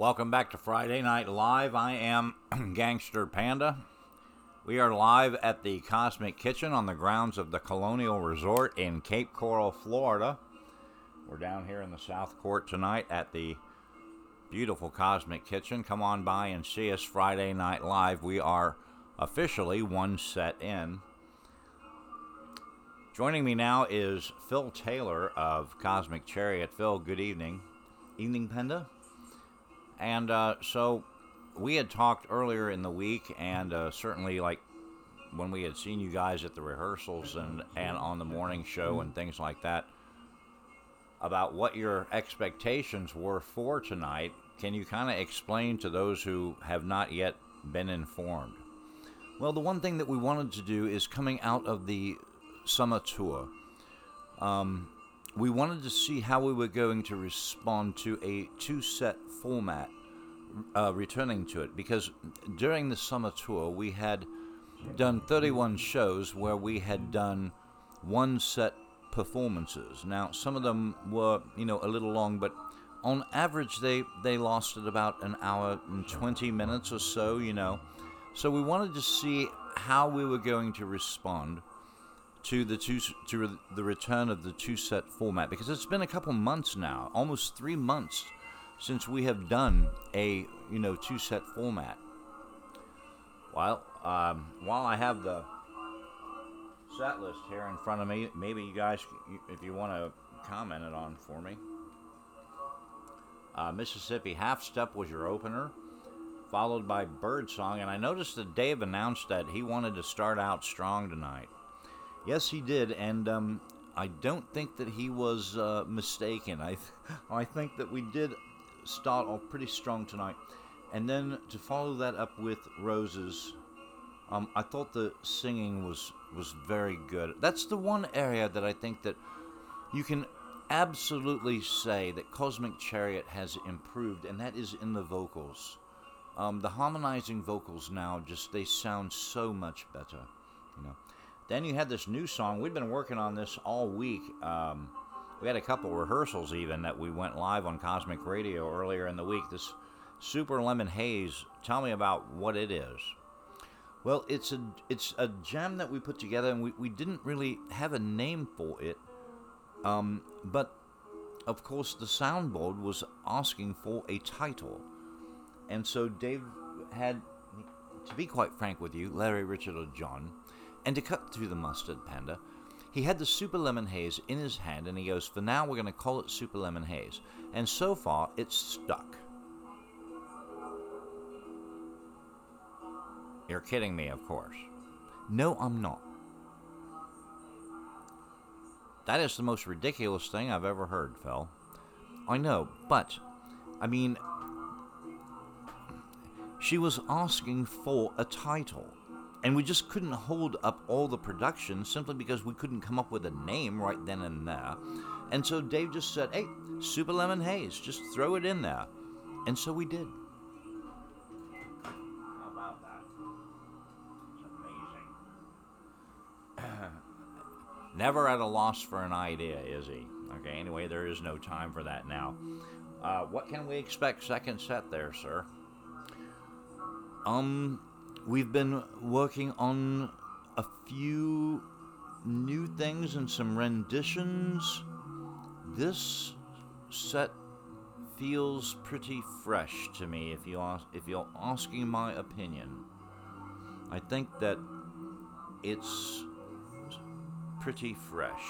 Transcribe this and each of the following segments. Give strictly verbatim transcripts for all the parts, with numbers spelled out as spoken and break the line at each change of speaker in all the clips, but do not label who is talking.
Welcome back to Friday Night Live. I am Gangster Panda. We are live at the Cosmic Kitchen on the grounds of the Colonial Resort in Cape Coral, Florida. We're down here in the South Court tonight at the beautiful Cosmic Kitchen. Come on by and see us Friday Night Live. We are officially one set in. Joining me now is Phil Taylor of Cosmic Chariot. Phil, good evening. Evening, Panda. And uh, so we had talked earlier in the week, and uh, certainly like when we had seen you guys at the rehearsals and, and on the morning show and things like that, about what your expectations were for tonight. Can you kind of explain to those who have not yet been informed? Well, the one thing that we wanted to do is coming out of the summer tour. Um, we wanted to see how we were going to respond to a two-set format, uh, returning to it, because during the summer tour we had done thirty-one shows where we had done one-set performances. Now, some of them were, you know, a little long, but on average they, they lasted about an hour and twenty minutes or so, you know. So we wanted to see how we were going to respond to the two to the return of the two-set format, because it's been a couple months now, almost three months since we have done a you know two-set format. Well, um, while I have the set list here in front of me, maybe you guys, if you want to comment it on for me. Uh, Mississippi Half Step was your opener, followed by Birdsong, and I noticed that Dave announced that he wanted to start out strong tonight. Yes, he did, and um, I don't think that he was uh, mistaken. I, th- I think that we did start off pretty strong tonight, and then to follow that up with Roses, um, I thought the singing was was very good. That's the one area that I think that you can absolutely say that Cosmic Chariot has improved, and that is in the vocals. Um, the harmonizing vocals now just they sound so much better, you know. Then you had this new song. We've been working on this all week. Um, we had a couple rehearsals even that we went live on Cosmic Radio earlier in the week. This Super Lemon Haze. Tell me about what it is. Well, it's a it's a jam that we put together, and we, we didn't really have a name for it. Um, but, of course, the soundboard was asking for a title. And so Dave had, to be quite frank with you, Larry, Richard, or John, and to cut through the mustard, Panda, he had the Super Lemon Haze in his hand, and he goes, for now, we're going to call it Super Lemon Haze. And so far, it's stuck. You're kidding me, of course. No, I'm not. That is the most ridiculous thing I've ever heard, Phil. I know, but, I mean, she was asking for a title. And we just couldn't hold up all the production simply because we couldn't come up with a name right then and there. And so Dave just said, hey, Super Lemon Haze, just throw it in there. And so we did. How about that? It's amazing. Never at a loss for an idea, is he? Okay, anyway, there is no time for that now. Uh, what can we expect second set there, sir? Um... We've been working on a few new things and some renditions. This set feels pretty fresh to me, if you ask, if you're asking my opinion. I think that it's pretty fresh.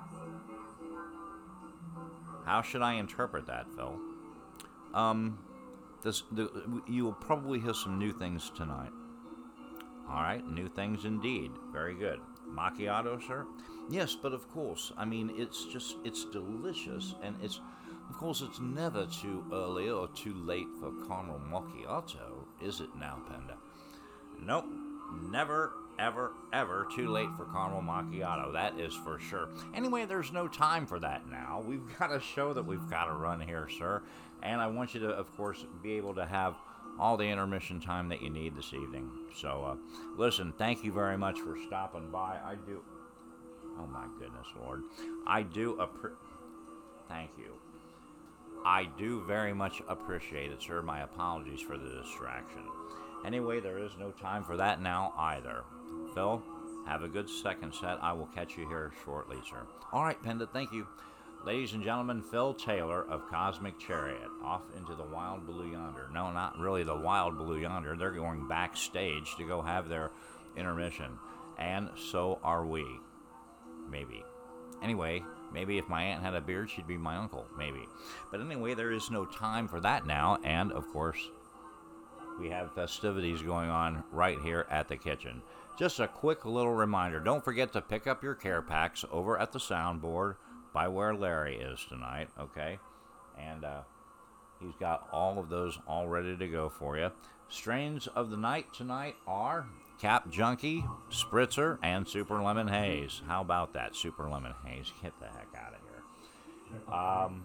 How should I interpret that, Phil? Um, this the, you will probably hear some new things tonight. All right, new things indeed. Very good. Macchiato, sir? Yes, but of course, I mean, it's just, it's delicious, and it's, of course, it's never too early or too late for caramel macchiato, is it now, Panda? Nope, never, ever, ever too late for caramel macchiato, that is for sure. Anyway, there's no time for that now. We've got a show that we've got to run here, sir, and I want you to, of course, be able to have all the intermission time that you need this evening. So, uh, listen, thank you very much for stopping by. I do... Oh, my goodness, Lord. I do... Appre- thank you. I do very much appreciate it, sir. My apologies for the distraction. Anyway, there is no time for that now either. Phil, have a good second set. I will catch you here shortly, sir. All right, Penda, thank you. Ladies and gentlemen, Phil Taylor of Cosmic Chariot, off into the wild blue yonder. No, not really the wild blue yonder. They're going backstage to go have their intermission. And so are we. Maybe. Anyway, maybe if my aunt had a beard, she'd be my uncle. Maybe. But anyway, there is no time for that now. And, of course, we have festivities going on right here at the kitchen. Just a quick little reminder. Don't forget to pick up your care packs over at the soundboard by where Larry is tonight, okay? And uh, he's got all of those all ready to go for you. Strains of the night tonight are Cap Junkie, Spritzer, and Super Lemon Haze. How about that, Super Lemon Haze? Get the heck out of here. Um,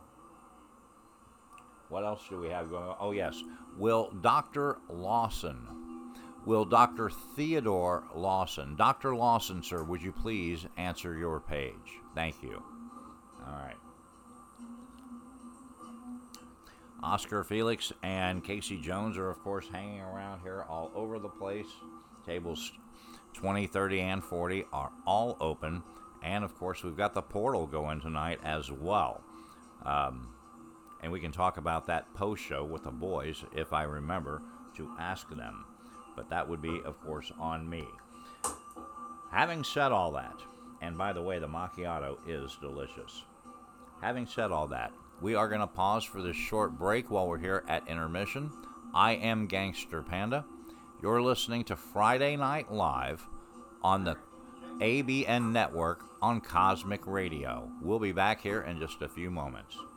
what else do we have going on? Oh, yes. Will Doctor Lawson, will Doctor Theodore Lawson, Doctor Lawson, sir, would you please answer your page? Thank you. All right. Oscar Felix and Casey Jones are, of course, hanging around here all over the place. Tables twenty, thirty, and forty are all open. And, of course, we've got the portal going tonight as well. Um, and we can talk about that post-show with the boys, if I remember, to ask them. But that would be, of course, on me. Having said all that, and by the way, the macchiato is delicious. Having said all that, we are going to pause for this short break while we're here at intermission. I am Gangster Panda. You're listening to Friday Night Live on the A B N Network on Cosmic Radio. We'll be back here in just a few moments.